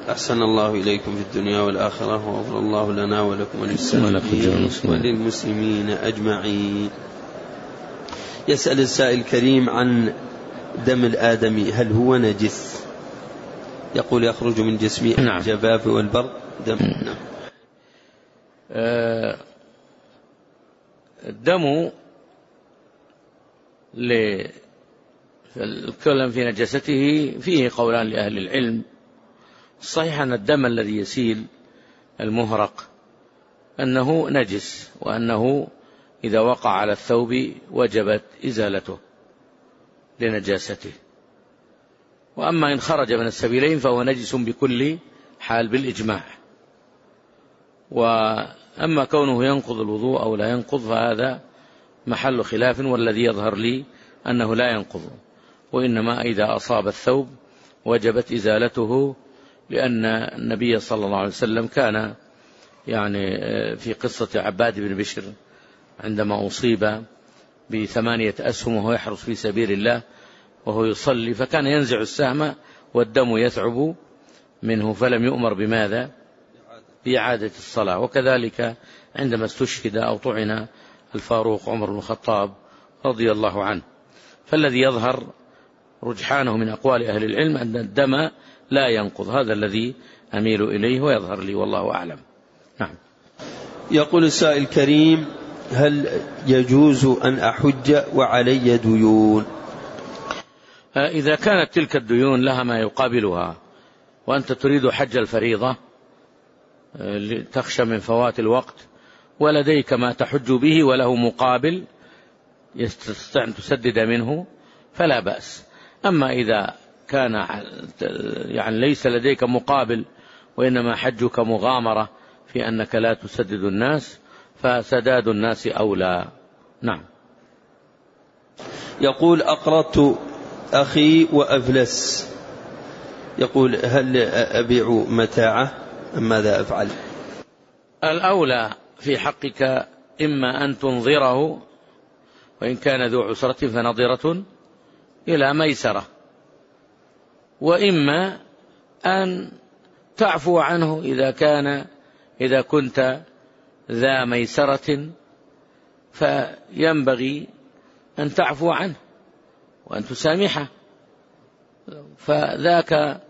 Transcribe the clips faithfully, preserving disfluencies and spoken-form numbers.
أحسن الله إليكم في الدنيا والآخرة، وغفر الله لنا ولكم وللمسلمين وللمسلمين أجمعين. يسأل السائل الكريم عن دم الآدمي، هل هو نجس؟ يقول يخرج من جسمي نعم. الجفاف والبرد دم. نعم. آه الدم للكلام في نجاسته فيه قولان لأهل العلم. الصحيح أن الدم الذي يسيل المهرق أنه نجس، وأنه إذا وقع على الثوب وجبت إزالته لنجاسته. وأما إن خرج من السبيلين فهو نجس بكل حال بالإجماع. وأما كونه ينقض الوضوء أو لا ينقض فهذا محل خلاف، والذي يظهر لي أنه لا ينقض، وإنما إذا أصاب الثوب وجبت إزالته، لأن النبي صلى الله عليه وسلم كان يعني في قصة عباد بن بشر عندما أصيب بثمانية أسهم وهو يحرس في سبيل الله وهو يصلي، فكان ينزع السهم والدم يثعب منه، فلم يؤمر بماذا؟ بإعادة الصلاة. وكذلك عندما استشهد أو طعن الفاروق عمر بن الخطاب رضي الله عنه. فالذي يظهر رجحانه من أقوال أهل العلم أن الدم لا ينقض، هذا الذي أميل إليه ويظهر لي والله أعلم. نعم. يقول السائل الكريم: هل يجوز أن أحج وعلي ديون؟ إذا كانت تلك الديون لها ما يقابلها وأنت تريد حج الفريضة تخشى من فوات الوقت ولديك ما تحج به وله مقابل يستطيع أن تسدد منه فلا بأس. أما إذا كان يعني ليس لديك مقابل وإنما حجك مغامرة في أنك لا تسدد الناس فسداد الناس أولى. نعم. يقول: أقرضت أخي وأفلس، يقول: هل أبيع متاعه أم ماذا أفعل؟ الأولى في حقك إما أن تنظره، وإن كان ذو عسرة فنظرة إلى ميسرة، وإما أن تعفو عنه إذا كان إذا كنت ذا ميسرة، فينبغي أن تعفو عنه وأن تسامحه، فذاك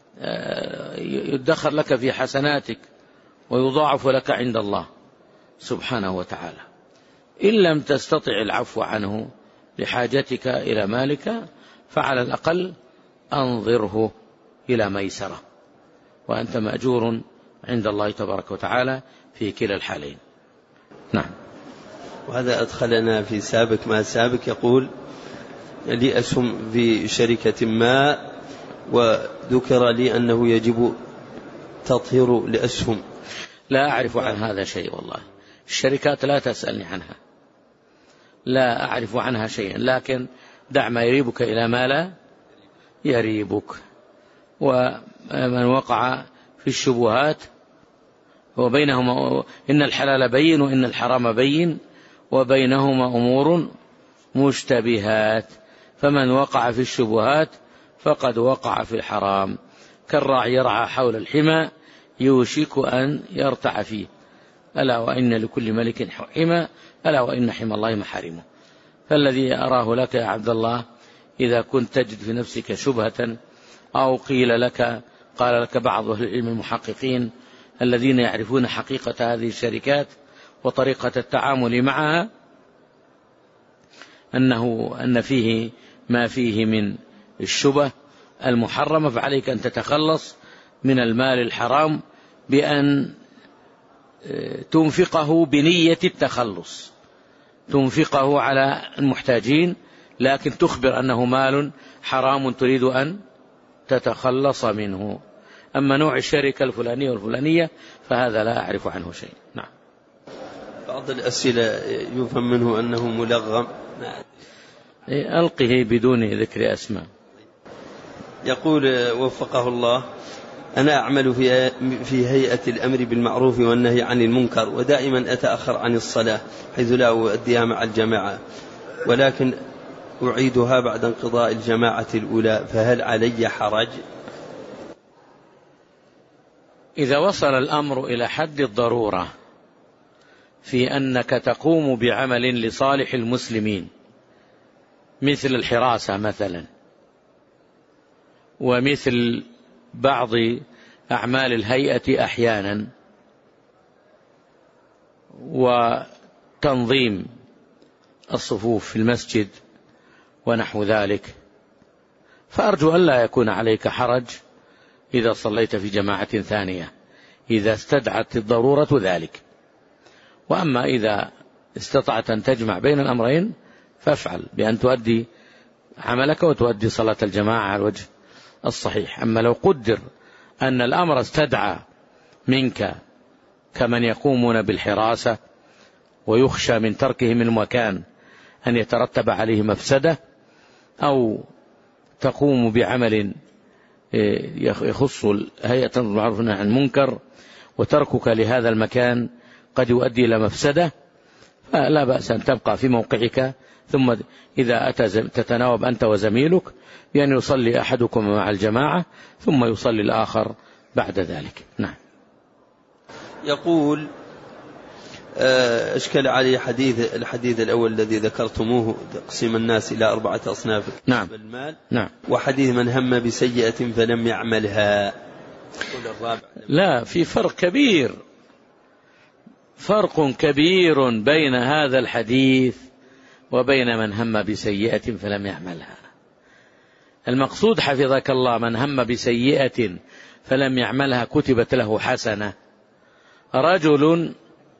يدخر لك في حسناتك ويضاعف لك عند الله سبحانه وتعالى. إن لم تستطع العفو عنه لحاجتك إلى مالك فعلى الأقل أنظره إلى ميسرة، وأنت مأجور عند الله تبارك وتعالى في كلا الحالين. نعم. وهذا أدخلنا في سابق ما سابق. يقول: لي أسهم في شركة ما وذكر لي أنه يجب تطهير لأسهم. لا أعرف عن هذا شيء والله. الشركات لا تسألني عنها، لا أعرف عنها شيئا، لكن دع ما يريبك إلى ما لا يريبك. ومن وقع في الشبهات وبينهما إن الحلال بين وإن الحرام بين وبينهما أمور مشتبهات، فمن وقع في الشبهات فقد وقع في الحرام، كالراعي يرعى حول الحمى يوشك أن يرتع فيه، ألا وإن لكل ملك حمى ألا وإن حمى الله محارمه. فالذي أراه لك يا عبد الله إذا كنت تجد في نفسك شبهة أو قيل لك قال لك بعض أهل العلم المحققين الذين يعرفون حقيقة هذه الشركات وطريقة التعامل معها أنه أن فيه ما فيه من الشبه المحرمة، فعليك أن تتخلص من المال الحرام بأن تنفقه بنية التخلص، تنفقه على المحتاجين لكن تخبر أنه مال حرام تريد أن تتخلص منه. أما نوع الشركة الفلانية والفلانية فهذا لا أعرف عنه شيء. نعم. بعض الأسئلة يفهم منه أنه ملغم، ألقه بدون ذكر أسماء. يقول وفقه الله: أنا أعمل في في هيئة الأمر بالمعروف والنهي عن المنكر، ودائما أتأخر عن الصلاة حيث لا أؤديها مع الجماعة، ولكن أعيدها بعد انقضاء الجماعة الأولى، فهل علي حرج؟ إذا وصل الأمر إلى حد الضرورة في أنك تقوم بعمل لصالح المسلمين مثل الحراسة مثلا، ومثل بعض أعمال الهيئة أحيانا، وتنظيم الصفوف في المسجد ونحو ذلك، فأرجو ألا يكون عليك حرج إذا صليت في جماعة ثانية إذا استدعت الضرورة ذلك. وأما إذا استطعت أن تجمع بين الأمرين فافعل، بأن تؤدي عملك وتؤدي صلاة الجماعة على الوجه الصحيح. أما لو قدر أن الأمر استدعى منك كمن يقومون بالحراسة ويخشى من تركهم المكان أن يترتب عليه مفسدة، أو تقوم بعمل يخص هيئة المعروف والنهي عن المنكر وتركك لهذا المكان قد يؤدي إلى مفسدة، فلا بأس أن تبقى في موقعك، ثم إذا أتى تتناوب أنت وزميلك بأن يصلي أحدكم مع الجماعة ثم يصلي الآخر بعد ذلك. نعم. يقول أشكل علي حديث الحديث الأول الذي ذكرتموه تقسيم الناس إلى أربعة أصناف. نعم. بالمال. نعم. وحديث من هم بسيئة فلم يعملها. لا، في فرق كبير، فرق كبير بين هذا الحديث وبين من هم بسيئة فلم يعملها. المقصود حفظك الله من هم بسيئة فلم يعملها كتبت له حسنة. رجل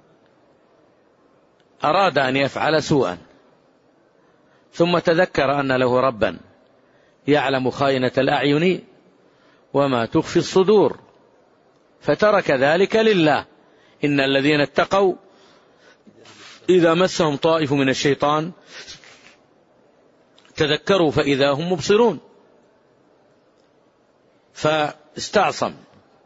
أراد أن يفعل سوءا ثم تذكر أن له ربا يعلم خائنة الأعين وما تخفي الصدور، فترك ذلك لله. إن الذين اتقوا إذا مسهم طائف من الشيطان تذكروا فإذا هم مبصرون، فاستعصم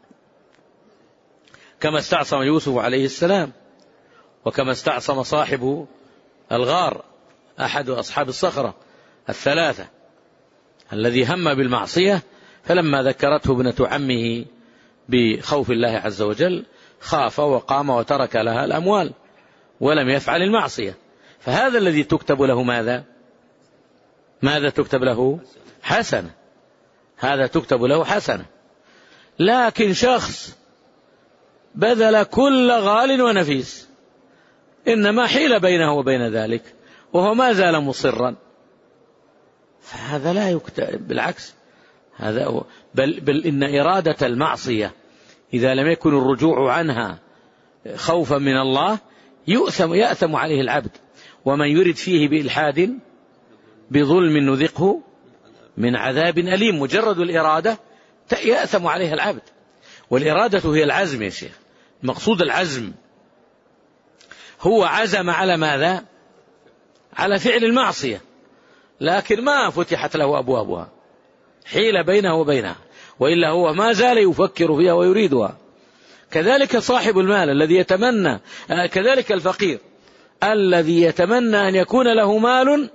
كما استعصم يوسف عليه السلام، وكما استعصم صاحب الغار أحد أصحاب الصخرة الثلاثة الذي هم بالمعصية، فلما ذكرته ابنة عمه بخوف الله عز وجل خاف وقام وترك لها الأموال ولم يفعل المعصية. فهذا الذي تكتب له ماذا ماذا تكتب له؟ حسنة. هذا تكتب له حسنة. لكن شخص بذل كل غال ونفيس، إنما حيل بينه وبين ذلك وهو ما زال مصرا، فهذا لا يكتب، بالعكس هذا بل, بل إن إرادة المعصية إذا لم يكن الرجوع عنها خوفا من الله يؤثم يأثم عليه العبد. ومن يرد فيه بإلحاد بظلم نذقه من عذاب أليم. مجرد الإرادة يأثم عليها العبد، والإرادة هي العزم يا شيخ. المقصود العزم، هو عزم على ماذا؟ على فعل المعصية، لكن ما فتحت له أبوابها، حيل بينه وبينها، وإلا هو ما زال يفكر فيها ويريدها. كذلك صاحب المال الذي يتمنى، كذلك الفقير الذي يتمنى أن يكون له مال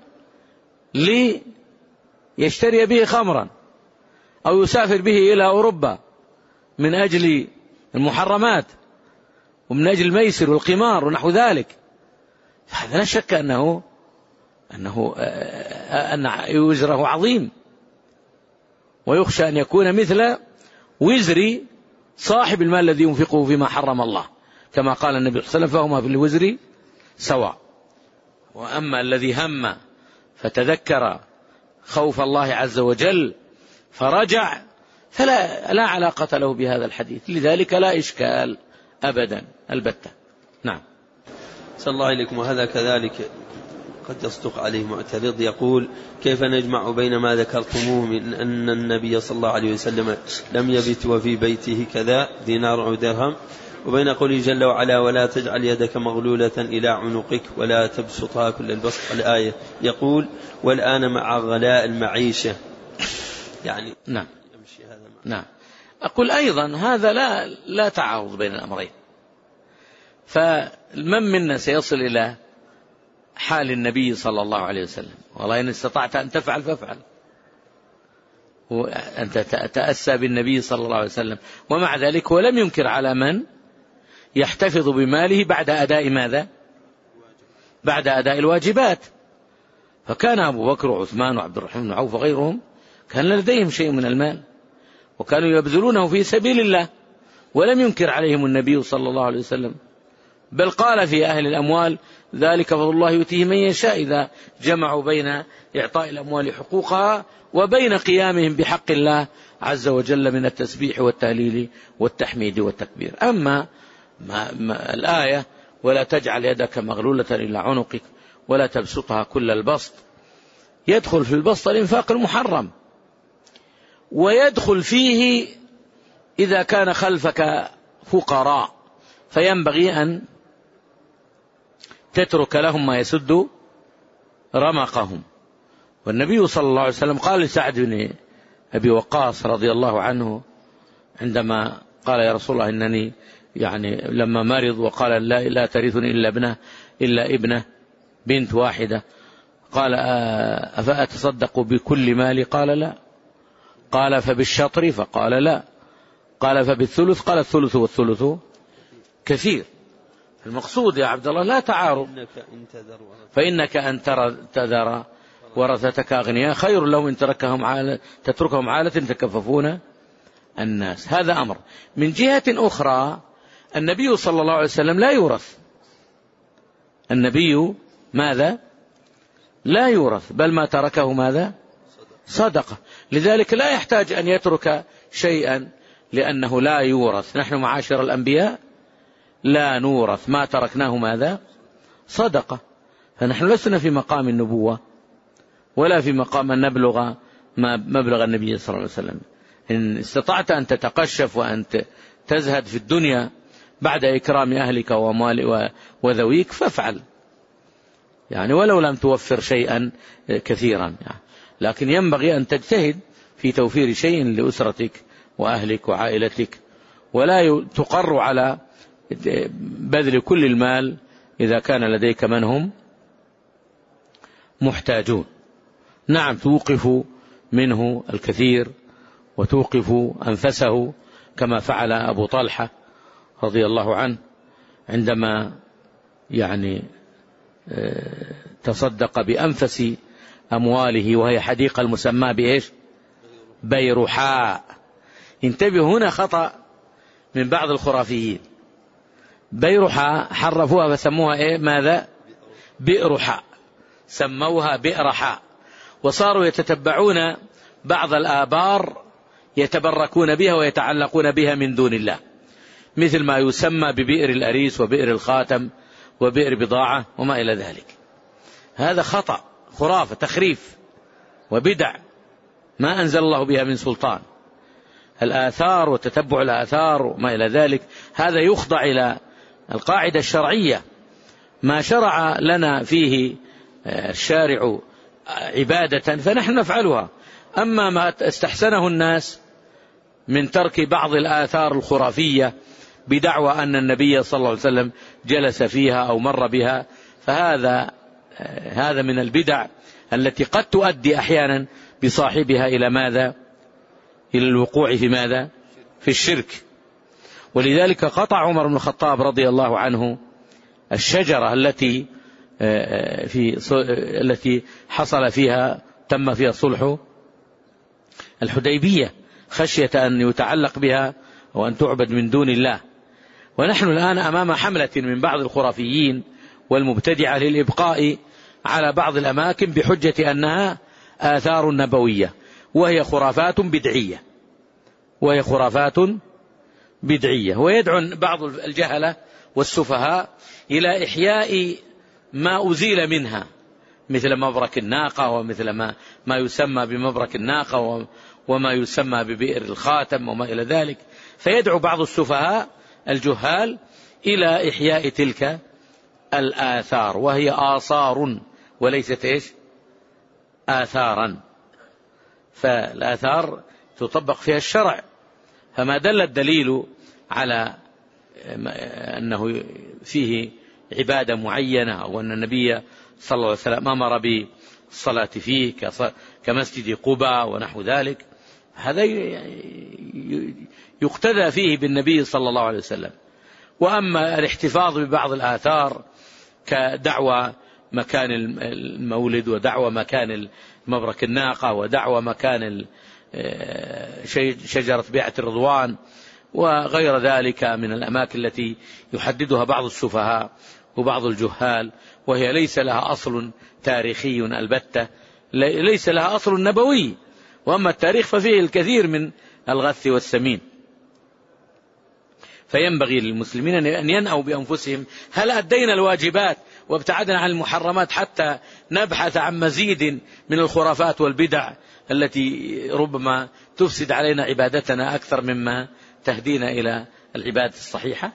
ليشتري به خمرا أو يسافر به إلى أوروبا من أجل المحرمات ومن أجل الميسر والقمار ونحو ذلك، فهذا لا شك أنه أنه أن وزره عظيم، ويخشى أن يكون مثل وزر صاحب المال الذي ينفقه فيما حرم الله، كما قال النبي صلى الله عليه وسلم فهما في الوزر سواء. وأما الذي هم فتذكر خوف الله عز وجل فرجع فلا لا علاقة له بهذا الحديث، لذلك لا إشكال أبدا البتة. نعم. صلى الله عليكم. وهذا كذلك قد يصدق عليه معترض يقول: كيف نجمع بين ما ذكرتموه من أن النبي صلى الله عليه وسلم لم يبت وفي بيته كذا دينار أو درهم، وبين قوله جل وعلا: ولا تجعل يدك مغلولة إلى عنقك ولا تبسطها كل البسط، الآية يقول: والآن مع غلاء المعيشة، يعني نعم. يمشي هذا نعم. أقول أيضا هذا لا لا تعارض بين الأمرين، فمن منا سيصل إلى حال النبي صلى الله عليه وسلم؟ والله إن استطعت أن تفعل فافعل، أنت تأسى بالنبي صلى الله عليه وسلم، ومع ذلك هو لم ينكر على من يحتفظ بماله بعد أداء ماذا؟ بعد أداء الواجبات. فكان أبو بكر وعثمان وعبد الرحمن بن عوف وغيرهم كان لديهم شيء من المال وكانوا يبذلونه في سبيل الله، ولم ينكر عليهم النبي صلى الله عليه وسلم، بل قال في أهل الأموال ذلك فضل الله يؤتيه من يشاء، إذا جمعوا بين إعطاء الأموال حقوقها وبين قيامهم بحق الله عز وجل من التسبيح والتهليل والتحميد والتكبير. أما ما ما الآية ولا تجعل يدك مغلولة إلى عنقك ولا تبسطها كل البسط، يدخل في البسط الإنفاق المحرم، ويدخل فيه إذا كان خلفك فقراء فينبغي أن تترك لهم ما يسد رمقهم. والنبي صلى الله عليه وسلم قال لسعد بن أبي وقاص رضي الله عنه عندما قال يا رسول الله إنني يعني لما مرض وقال لا, لا ترثني إلا ابنه إلا ابنه بنت واحدة، قال أفأتصدق بكل مالي؟ قال لا. قال فبالشطر؟ فقال لا. قال فبالثلث؟ قال الثلث والثلث كثير. المقصود يا عبد الله لا تعارض، فإنك أن تذر ورثتك أغنياء خير لهم إن تركهم عالة تتركهم عالة تكففون الناس. هذا أمر. من جهة أخرى النبي صلى الله عليه وسلم لا يورث، النبي ماذا؟ لا يورث، بل ما تركه ماذا؟ صدقة. لذلك لا يحتاج أن يترك شيئا لأنه لا يورث. نحن معاشر الأنبياء لا نورث، ما تركناه ماذا؟ صدقة. فنحن لسنا في مقام النبوة ولا في مقام أن نبلغ ما مبلغ النبي صلى الله عليه وسلم. إن استطعت أن تتقشف وأن تزهد في الدنيا بعد إكرام أهلك ومال وذويك فافعل، يعني ولو لم توفر شيئا كثيرا يعني. لكن ينبغي أن تجتهد في توفير شيء لأسرتك وأهلك وعائلتك، ولا تقر على بذل كل المال إذا كان لديك من هم محتاجون. نعم توقف منه الكثير وتوقف أنفسه كما فعل أبو طلحة رضي الله عنه عندما يعني تصدق بأنفس أمواله وهي حديقة المسمى بإيش؟ بيرحاء. انتبهوا هنا خطأ من بعض الخرافيين. بيرحاء حرفوها فسموها إيه؟ ماذا؟ بئرحاء، سموها بئرحاء، وصاروا يتتبعون بعض الآبار يتبركون بها ويتعلقون بها من دون الله، مثل ما يسمى ببئر الأريس وبئر الخاتم وبئر بضاعة وما إلى ذلك. هذا خطأ، خرافة، تخريف وبدع ما أنزل الله بها من سلطان. الآثار وتتبع الآثار وما إلى ذلك هذا يخضع إلى القاعدة الشرعية، ما شرع لنا فيه الشارع عبادة فنحن نفعلها. أما ما استحسنه الناس من ترك بعض الآثار الخرافية بدعوى أن النبي صلى الله عليه وسلم جلس فيها أو مر بها، فهذا هذا من البدع التي قد تؤدي أحيانا بصاحبها إلى ماذا؟ إلى الوقوع في ماذا؟ في الشرك. ولذلك قطع عمر بن الخطاب رضي الله عنه الشجرة التي في التي حصل فيها تم فيها صلح الحديبية خشية أن يتعلق بها وأن تعبد من دون الله. ونحن الآن أمام حملة من بعض الخرافيين والمبتدعة للإبقاء على بعض الأماكن بحجة أنها آثار نبوية، وهي خرافات بدعية وهي خرافات بدعية. ويدعو بعض الجهلة والسفهاء إلى إحياء ما أزيل منها مثل مبرك الناقة ومثل ما ما يسمى بمبرك الناقة وما يسمى ببئر الخاتم وما إلى ذلك. فيدعو بعض السفهاء الجهال إلى إحياء تلك الآثار، وهي آثار وليست إيش؟ آثارا. فالآثار تطبق فيها الشرع، فما دل الدليل على أنه فيه عبادة معينة أو أن النبي صلى الله عليه وسلم أمر بالصلاة فيه كمسجد قباء ونحو ذلك، هذا يقتدى فيه بالنبي صلى الله عليه وسلم. وأما الاحتفاظ ببعض الآثار كدعوى مكان المولد، ودعوى مكان مبرك الناقة، ودعوى مكان شجرة بيعة الرضوان، وغير ذلك من الأماكن التي يحددها بعض السفهاء وبعض الجهال، وهي ليس لها أصل تاريخي البتة، ليس لها أصل نبوي. وأما التاريخ ففيه الكثير من الغث والسمين. فينبغي للمسلمين أن ينأوا بأنفسهم: هل أدينا الواجبات وابتعدنا عن المحرمات حتى نبحث عن مزيد من الخرافات والبدع التي ربما تفسد علينا عبادتنا أكثر مما تهدينا إلى العبادة الصحيحة؟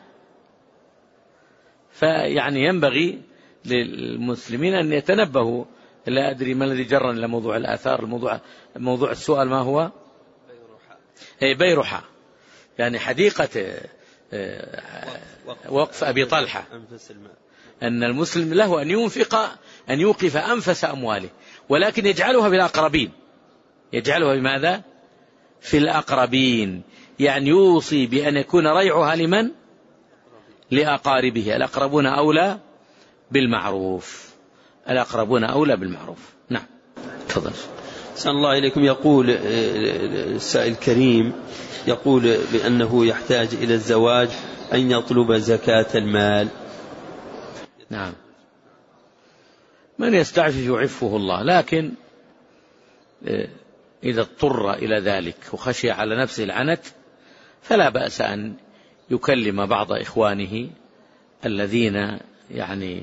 فيعني ينبغي للمسلمين أن يتنبهوا. لا أدري ما الذي جرني إلى موضوع الآثار. الموضوع موضوع السؤال ما هو؟ بيرحة. بيرحة يعني حديقة وقف أبي طلحة، أن المسلم له أن ينفق أن يوقف أنفس أمواله، ولكن يجعلها بالأقربين. يجعلها بماذا؟ في الأقربين، يعني يوصي بأن يكون ريعها لمن؟ لأقاربه. الأقربون أولى بالمعروف. الأقربون أولى بالمعروف. نعم تفضل. أحسن الله إليكم. يقول السائل الكريم، يقول بأنه يحتاج إلى الزواج أن يطلب زكاة المال. نعم، من يستعفف يعفه الله، لكن إذا اضطر إلى ذلك وخشي على نفسه العنت فلا بأس أن يكلم بعض إخوانه الذين يعني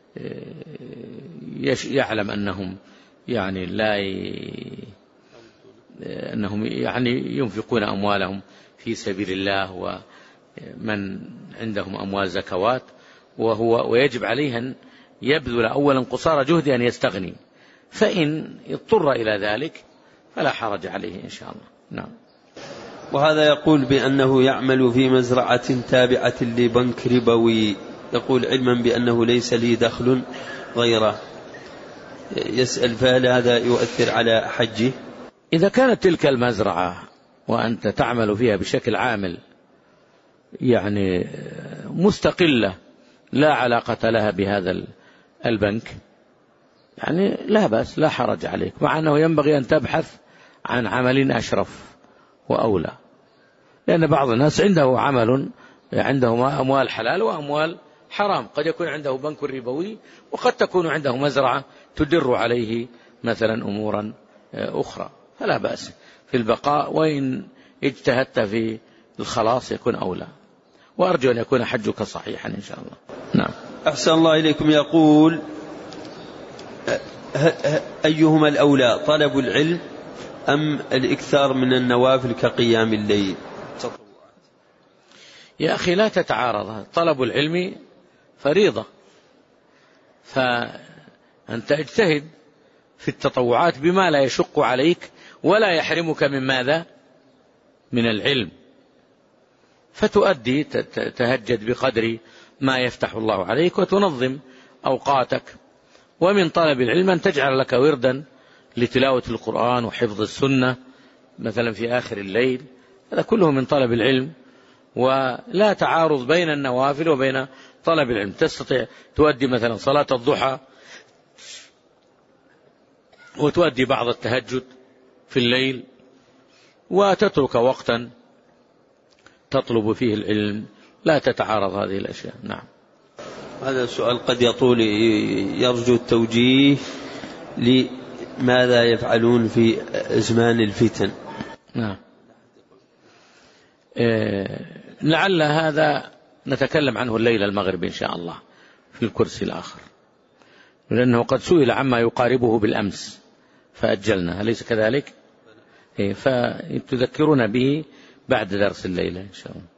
يعلم أنهم يعني لا ي... أنهم يعني ينفقون أموالهم في سبيل الله، ومن عندهم أموال زكوات، وهو ويجب عليه أن يبذل أولا قصارى جهده أن يستغني، فإن اضطر إلى ذلك فلا حرج عليه إن شاء الله. نعم. وهذا يقول بأنه يعمل في مزرعة تابعة لبنك ربوي، يقول علما بأنه ليس لي دخل غيره، يسأل فهل هذا يؤثر على حجه؟ إذا كانت تلك المزرعة وأنت تعمل فيها بشكل عامل يعني مستقلة لا علاقة لها بهذا البنك، يعني لا بأس، لا حرج عليك، مع أنه ينبغي أن تبحث عن عمل أشرف وأولى، لأن بعض الناس عنده عمل عنده أموال حلال وأموال حرام. قد يكون عنده بنك ربوي، وقد تكون عنده مزرعة تدر عليه مثلا أمورا أخرى، فلا بأس في البقاء، وإن اجتهدت في الخلاص يكون أولى. وأرجو أن يكون حجك صحيحا إن شاء الله. نعم. أحسن الله إليكم. يقول أيهما الأولى، طلب العلم أم الإكثار من النوافل كقيام الليل؟ يا أخي لا تتعارض، طلب العلم فريضة، فأنت اجتهد في التطوعات بما لا يشق عليك ولا يحرمك من ماذا؟ من العلم، فتؤدي تهجد بقدر ما يفتح الله عليك وتنظم أوقاتك. ومن طلب العلم أن تجعل لك وردا لتلاوة القرآن وحفظ السنة مثلا في آخر الليل، هذا كله من طلب العلم. ولا تعارض بين النوافل وبين طلب العلم، تستطيع تؤدي مثلا صلاة الضحى وتؤدي بعض التهجد في الليل، وتترك وقتا تطلب فيه العلم، لا تتعارض هذه الأشياء. نعم. هذا السؤال قد يطول، يرجو التوجيه لماذا يفعلون في أزمان الفتن. نعم. إيه لعل هذا نتكلم عنه الليلة المغرب إن شاء الله في الكرسي الآخر، لأنه قد سئل عما يقاربه بالأمس فأجلنا، أليس كذلك؟ إيه فتذكرون به بعد درس الليلة إن شاء الله.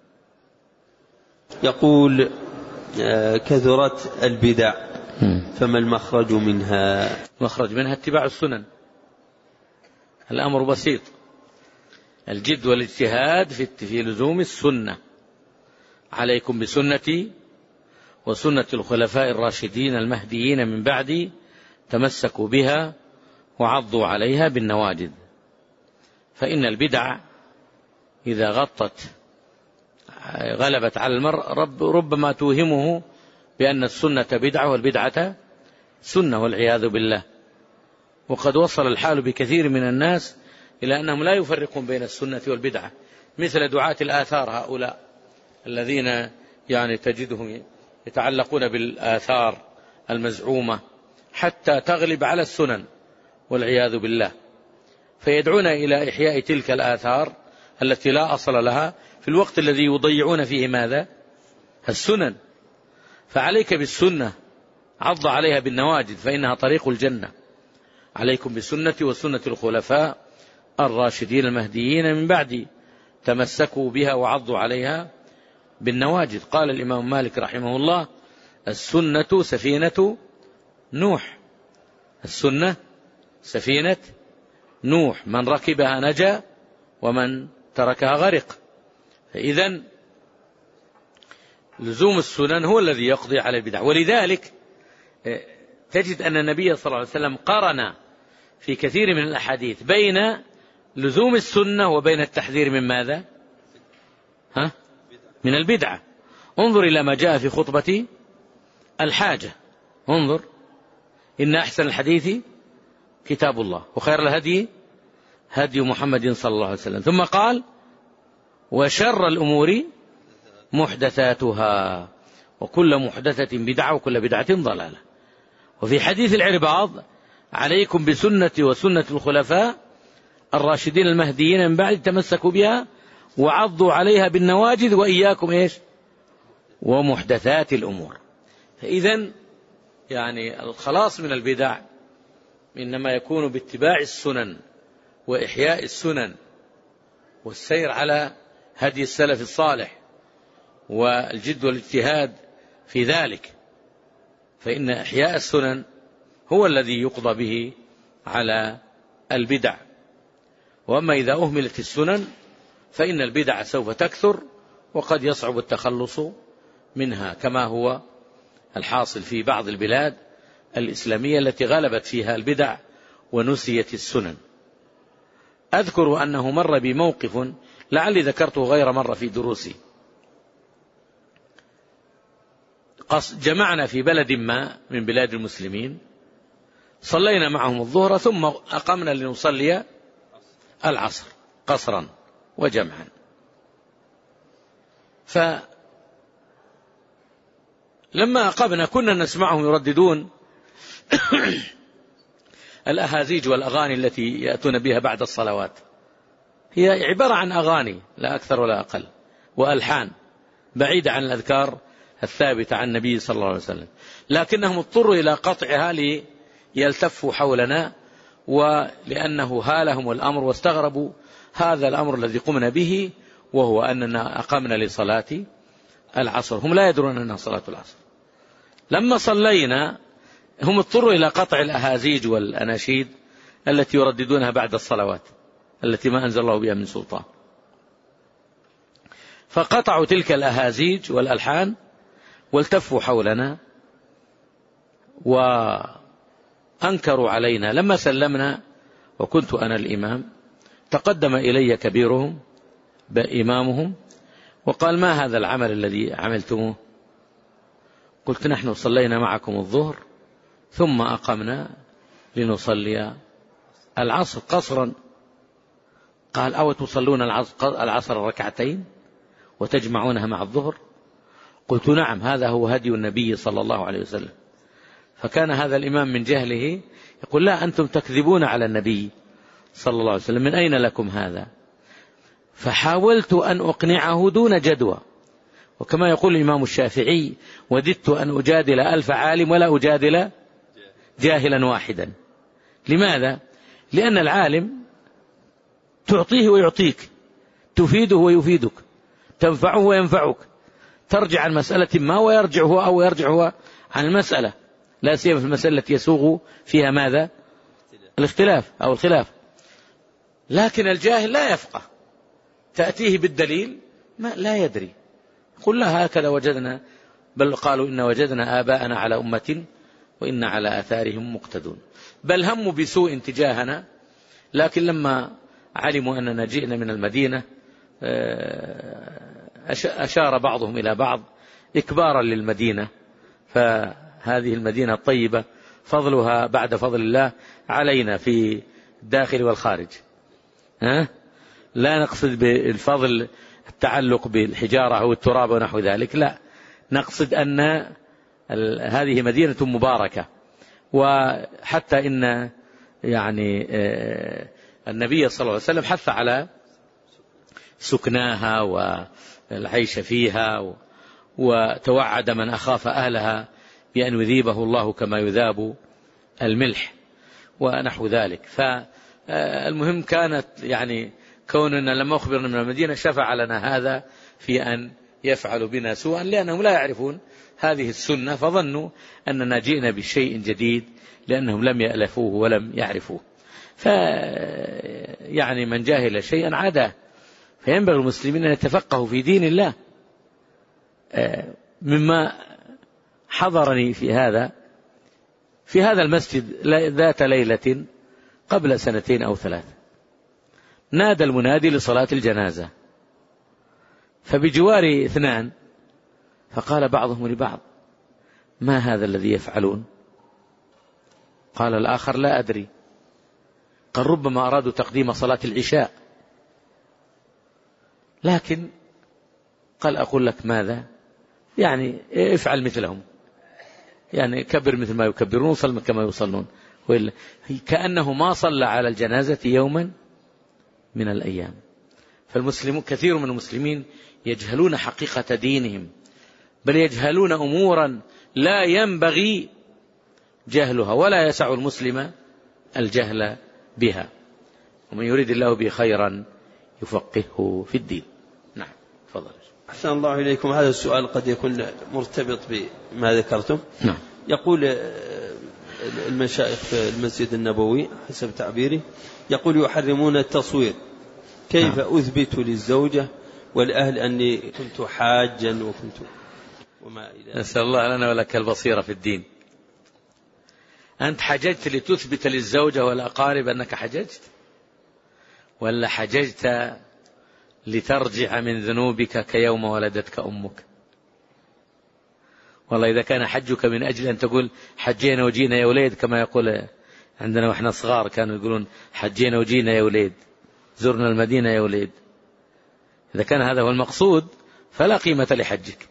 يقول كثرت البدع فما المخرج منها؟ المخرج منها اتباع السنن، الأمر بسيط، الجد والاجتهاد في لزوم السنة. عليكم بسنتي وسنة الخلفاء الراشدين المهديين من بعدي، تمسكوا بها وعضوا عليها بالنواجذ. فإن البدع إذا غطت غلبت على المرء رب ربما توهمه بأن السنة بدعة والبدعة سنة والعياذ بالله. وقد وصل الحال بكثير من الناس إلى أنهم لا يفرقون بين السنة والبدعة، مثل دعاة الآثار هؤلاء الذين يعني تجدهم يتعلقون بالآثار المزعومة حتى تغلب على السنن والعياذ بالله، فيدعون إلى إحياء تلك الآثار التي لا أصل لها في الوقت الذي يضيعون فيه ماذا؟ السنن. فعليك بالسنة، عض عليها بالنواجذ فإنها طريق الجنة. عليكم بالسنة وسنة الخلفاء الراشدين المهديين من بعد، تمسكوا بها وعضوا عليها بالنواجذ. قال الإمام مالك رحمه الله: السنة سفينة نوح، السنة سفينة نوح، من ركبها نجا ومن تركها غرق. فإذن لزوم السنن هو الذي يقضي على البدع. ولذلك تجد أن النبي صلى الله عليه وسلم قرن في كثير من الأحاديث بين لزوم السنة وبين التحذير من ماذا؟ ها؟ من البدعة. انظر إلى ما جاء في خطبة الحاجة، انظر: إن أحسن الحديث كتاب الله وخير الهدي هدي محمد صلى الله عليه وسلم. ثم قال: وشر الأمور محدثاتها وكل محدثة بدعة وكل بدعة ضلالة. وفي حديث العرباض: عليكم بسنة وسنة الخلفاء الراشدين المهديين من بعد، تمسكوا بها وعضوا عليها بالنواجذ وإياكم إيش؟ ومحدثات الأمور. فإذن يعني الخلاص من البدع إنما يكون باتباع السنن وإحياء السنن والسير على هدي السلف الصالح والجد والاجتهاد في ذلك، فإن إحياء السنن هو الذي يقضى به على البدع. وأما إذا أهملت السنن فإن البدع سوف تكثر وقد يصعب التخلص منها، كما هو الحاصل في بعض البلاد الإسلامية التي غلبت فيها البدع ونسيت السنن. أذكر أنه مر بموقف لعلي ذكرته غير مرة في دروسي. جمعنا في بلد ما من بلاد المسلمين، صلينا معهم الظهر ثم أقمنا لنصلي العصر قصرا وجمعا. فلما أقمنا كنا نسمعهم يرددون الأهازيج والأغاني التي يأتون بها بعد الصلوات، هي عبارة عن أغاني لا أكثر ولا أقل، وألحان بعيدة عن الأذكار الثابتة عن النبي صلى الله عليه وسلم، لكنهم اضطروا إلى قطعها ليلتفوا حولنا، ولأنه هالهم الأمر واستغربوا هذا الأمر الذي قمنا به، وهو أننا أقمنا لصلاة العصر، هم لا يدرون أنها صلاة العصر. لما صلينا هم اضطروا إلى قطع الأهازيج والأناشيد التي يرددونها بعد الصلوات التي ما أنزل الله بها من سلطان، فقطعوا تلك الأهازيج والألحان والتفوا حولنا وأنكروا علينا. لما سلمنا وكنت أنا الإمام، تقدم إلي كبيرهم بإمامهم وقال: ما هذا العمل الذي عملتموه؟ قلت: نحن صلينا معكم الظهر ثم أقمنا لنصلي العصر قصرا. قال: أو تصلون العصر ركعتين وتجمعونها مع الظهر؟ قلت: نعم، هذا هو هدي النبي صلى الله عليه وسلم. فكان هذا الإمام من جهله يقول: لا، أنتم تكذبون على النبي صلى الله عليه وسلم، من أين لكم هذا؟ فحاولت أن أقنعه دون جدوى، وكما يقول الإمام الشافعي: وددت أن أجادل ألف عالم ولا أجادل جاهلا واحدا. لماذا؟ لأن العالم تعطيه ويعطيك، تفيده ويفيدك، تنفعه وينفعك، ترجع عن مسألة ما ويرجع هو أو يرجع هو عن المسألة، لا سيما في المسألة التي يسوغ فيها ماذا؟ الاختلاف أو الخلاف. لكن الجاهل لا يفقه، تأتيه بالدليل ما لا يدري، قل لا هكذا وجدنا، بل قالوا إن وجدنا آباءنا على أمة وإن على آثارهم مقتدون، بل هموا بسوء تجاهنا. لكن لما علموا أننا جئنا من المدينة أشار بعضهم إلى بعض إكبارا للمدينة، فهذه المدينة الطيبة فضلها بعد فضل الله علينا في الداخل والخارج. ها؟ لا نقصد بالفضل التعلق بالحجارة أو التراب ونحو ذلك، لا، نقصد أن هذه مدينة مباركة. وحتى إن يعني النبي صلى الله عليه وسلم حث على سكناها والعيش فيها، وتوعد من أخاف أهلها بأن يذيبه الله كما يذاب الملح ونحو ذلك. فالمهم كانت يعني كوننا لما أخبرنا من المدينة شفع لنا هذا في أن يفعلوا بنا سوءا، لأنهم لا يعرفون هذه السنة، فظنوا أننا جئنا بشيء جديد لأنهم لم يألفوه ولم يعرفوه. فيعني من جاهل شيئا عاداه، فينبغي المسلمين أن يتفقهوا في دين الله. مما حضرني في هذا في هذا المسجد ذات ليلة قبل سنتين أو ثلاث، نادى المنادي لصلاة الجنازة، فبجواري اثنان، فقال بعضهم لبعض: ما هذا الذي يفعلون؟ قال الآخر: لا أدري. قال: ربما أرادوا تقديم صلاة العشاء. لكن قال: أقول لك ماذا، يعني افعل مثلهم، يعني كبر مثل ما يكبرون، وصل كما يصلون، كأنه ما صلى على الجنازة يوما من الأيام. فالمسلمون كثير من المسلمين يجهلون حقيقة دينهم، بل يجهلون أمورا لا ينبغي جهلها، ولا يسع المسلم الجهل بها. ومن يريد الله به خيرا يفقهه في الدين. نعم، تفضل. أحسن الله إليكم. هذا السؤال قد يكون مرتبط بما ذكرتم. نعم. يقول المشايخ في المسجد النبوي حسب تعبيري، يقول يحرمون التصوير، كيف نعم. أثبت للزوجة والأهل أني كنت حاجا وكنت وما إلى. نسأل الله لنا ولك البصيرة في الدين. أنت حججت لتثبت للزوجة والأقارب أنك حججت، ولا حججت لترجع من ذنوبك كيوم ولدتك أمك؟ والله إذا كان حجك من أجل أن تقول حجينا وجينا يا وليد، كما يقول عندنا وإحنا صغار كانوا يقولون حجينا وجينا يا وليد، زرنا المدينة يا وليد، إذا كان هذا هو المقصود فلا قيمة لحجك.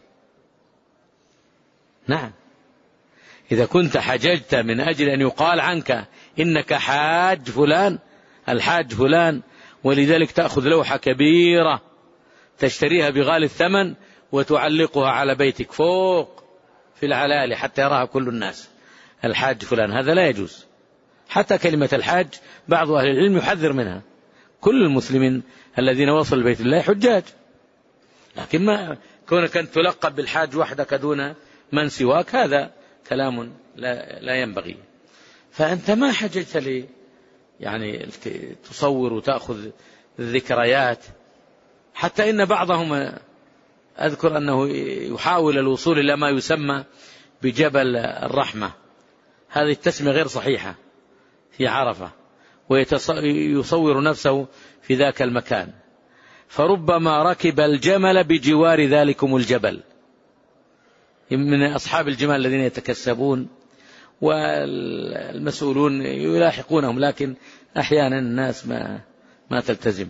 نعم، إذا كنت حججت من أجل أن يقال عنك إنك حاج فلان، الحاج فلان، ولذلك تأخذ لوحة كبيرة تشتريها بغالي الثمن وتعلقها على بيتك فوق في العلالي حتى يراها كل الناس، الحاج فلان، هذا لا يجوز. حتى كلمة الحاج بعض أهل العلم يحذر منها. كل المسلمين الذين وصلوا لبيت الله حجاج، لكن ما كونك أن تلقب بالحاج وحدك دون من سواك، هذا كلام لا, لا ينبغي. فأنت ما حججت لي يعني تصور وتأخذ الذكريات. حتى إن بعضهم أذكر أنه يحاول الوصول إلى ما يسمى بجبل الرحمة، هذه التسمية غير صحيحة، في عرفة، ويصور نفسه في ذاك المكان، فربما ركب الجمل بجوار ذلكم الجبل، من أصحاب الجمال الذين يتكسبون والمسؤولون يلاحقونهم، لكن أحيانا الناس ما ما تلتزم.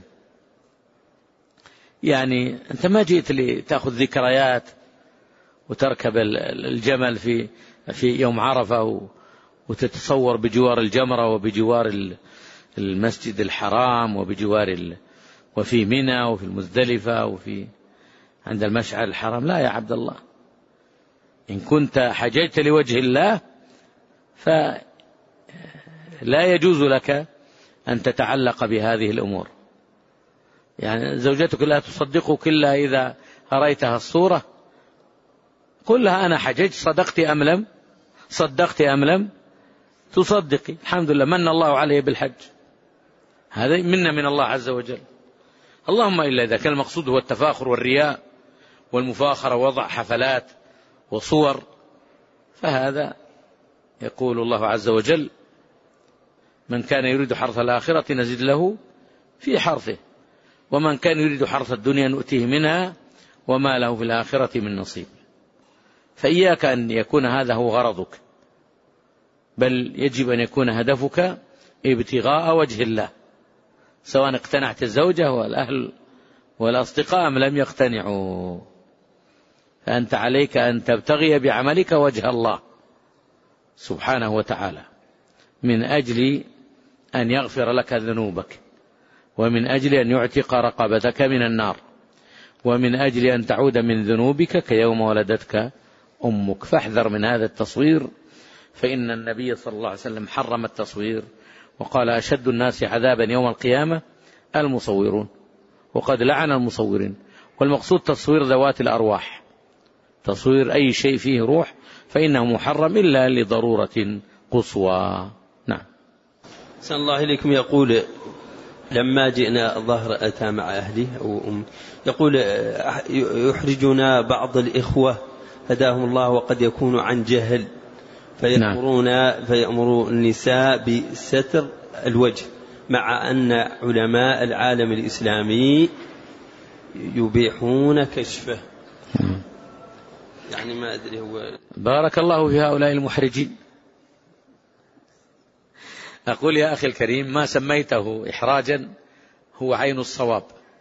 يعني أنت ما جئت لتأخذ ذكريات وتركب الجمل في في يوم عرفة وتتصور بجوار الجمرة وبجوار المسجد الحرام وبجوار وفي منى وفي المزدلفة وفي عند المشعر الحرام. لا يا عبد الله، إن كنت حججت لوجه الله فلا يجوز لك أن تتعلق بهذه الأمور. يعني زوجتك لا تصدقك إلا إذا أريتها الصورة، قل لها أنا حججت، صدقت أم لم صدقت أم لم تصدقي، الحمد لله من الله عليه بالحج، هذا منا من الله عز وجل. اللهم إلا إذا كان المقصود هو التفاخر والرياء والمفاخرة ووضع حفلات وصور، فهذا يقول الله عز وجل من كان يريد حرث الآخرة نزد له في حرثه، ومن كان يريد حرث الدنيا نؤتيه منها وما له في الآخرة من نصيب. فإياك أن يكون هذا هو غرضك، بل يجب أن يكون هدفك ابتغاء وجه الله، سواء اقتنعت الزوجة والأهل والأصدقاء أم لم يقتنعوا، فأنت عليك أن تبتغي بعملك وجه الله سبحانه وتعالى، من أجل أن يغفر لك ذنوبك، ومن أجل أن يعتق رقبتك من النار، ومن أجل أن تعود من ذنوبك كيوم ولدتك أمك. فاحذر من هذا التصوير، فإن النبي صلى الله عليه وسلم حرم التصوير وقال أشد الناس عذابا يوم القيامة المصورون، وقد لعن المصورين. والمقصود تصوير ذوات الأرواح، تصوير أي شيء فيه روح فإنه محرم إلا لضرورة قصوى. نعم. أحسن الله إليكم. يقول لما جئنا الظهر أتى مع أهله أو أم، يقول يحرجنا بعض الإخوة هداهم الله وقد يكون عن جهل، فيأمرون فيأمروا النساء بستر الوجه، مع أن علماء العالم الإسلامي يبيحون كشفه. يعني ما أدري هو. بارك الله في هؤلاء المحرجين. أقول يا أخي الكريم، ما سميته إحراجا هو عين الصواب،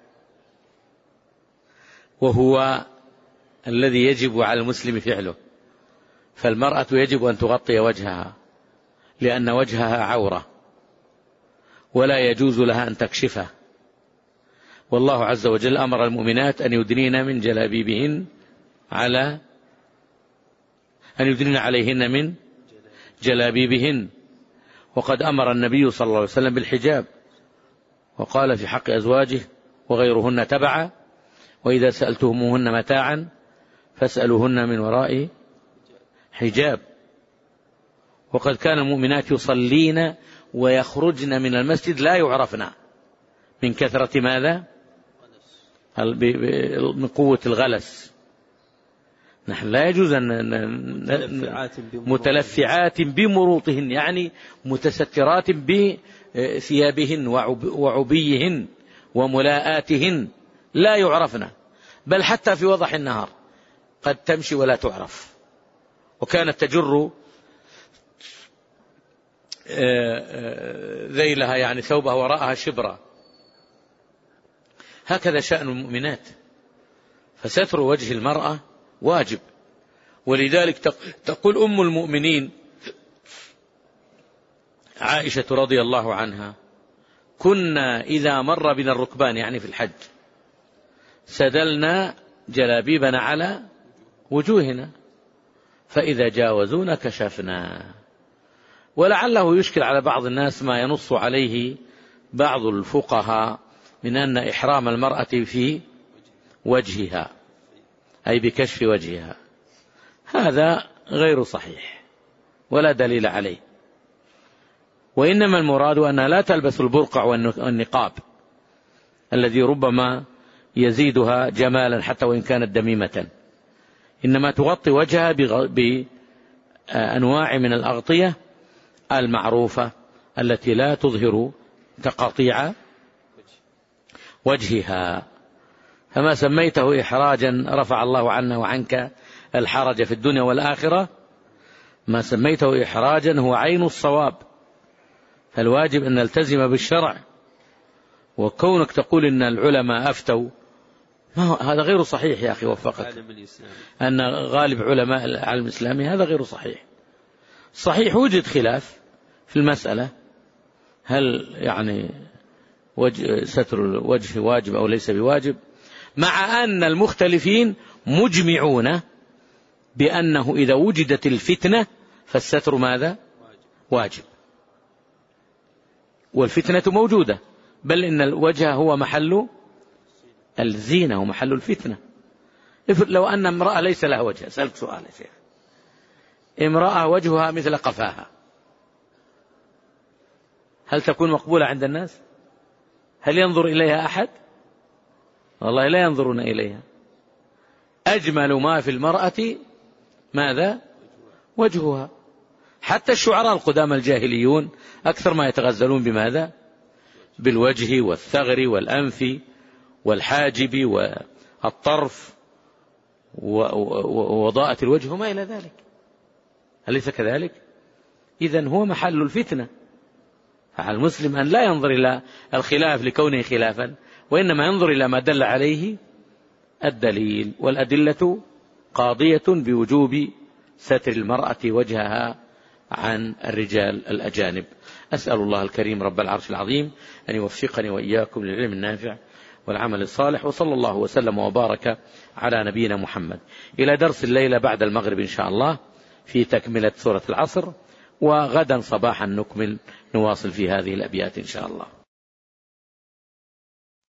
وهو الذي يجب على المسلم فعله. فالمرأة يجب أن تغطي وجهها، لأن وجهها عورة ولا يجوز لها أن تكشفه. والله عز وجل أمر المؤمنات أن يدنين من جلابيبهن على أن يدنين عليهن من جلابيبهن، وقد أمر النبي صلى الله عليه وسلم بالحجاب، وقال في حق أزواجه وغيرهن تبعا وإذا سألتموهن متاعا فاسألوهن من وراء حجاب. وقد كان المؤمنات يصلين ويخرجن من المسجد لا يعرفن من كثرة ماذا؟ من قوة الغلس. نحن لا يجوز أن متلفعات بمروطهن، يعني متسترات بثيابهن وعبيهن وملاءاتهن لا يعرفن، بل حتى في وضح النهار قد تمشي ولا تعرف. وكانت تجر ذيلها يعني ثوبها وراءها شبرا. هكذا شأن المؤمنات، فستر وجه المرأة واجب. ولذلك تقول أم المؤمنين عائشة رضي الله عنها: كنا إذا مر بنا الركبان، يعني في الحج، سدلنا جلابيبنا على وجوهنا، فإذا جاوزونا كشفنا. ولعله يشكل على بعض الناس ما ينص عليه بعض الفقهاء من أن إحرام المرأة في وجهها أي بكشف وجهها، هذا غير صحيح ولا دليل عليه. وإنما المراد أنها لا تلبس البرقع والنقاب الذي ربما يزيدها جمالا حتى وإن كانت دميمة، إنما تغطي وجهها بأنواع من الأغطية المعروفة التي لا تظهر تقاطيع وجهها. فما سميته إحراجا رفع الله عنا وعنك الحرج في الدنيا والآخرة، ما سميته إحراجا هو عين الصواب. فالواجب أن نلتزم بالشرع، وكونك تقول إن العلماء أفتوا، هذا غير صحيح يا أخي وفقك. أن غالب علماء العالم الإسلامي هذا غير صحيح. صحيح وجد خلاف في المسألة، هل يعني وجه ستر الوجه واجب أو ليس بواجب، مع أن المختلفين مجمعون بأنه إذا وجدت الفتنة فالستر ماذا؟ واجب. والفتنة موجودة، بل إن الوجه هو محل الزينة ومحل الفتنة. لو أن امرأة ليس لها وجه، أسألك سؤال يا شيخ، امرأة وجهها مثل قفاها، هل تكون مقبولة عند الناس؟ هل ينظر إليها أحد؟ والله لا ينظرون إليها. أجمل ما في المرأة ماذا؟ وجهها. حتى الشعراء القدامى الجاهليون أكثر ما يتغزلون بماذا؟ بالوجه والثغر والأنف والحاجب والطرف ووضاءة الوجه وما إلى ذلك، أليس كذلك؟ إذن هو محل الفتنة. فعلى المسلم أن لا ينظر إلى الخلاف لكونه خلافا، وإنما ينظر إلى ما دل عليه الدليل، والأدلة قاضية بوجوب ستر المرأة وجهها عن الرجال الأجانب. أسأل الله الكريم رب العرش العظيم أن يوفقني وإياكم للعلم النافع والعمل الصالح، وصلى الله وسلم وبارك على نبينا محمد. إلى درس الليلة بعد المغرب إن شاء الله في تكملة سورة العصر، وغدا صباحا نكمل نواصل في هذه الأبيات إن شاء الله.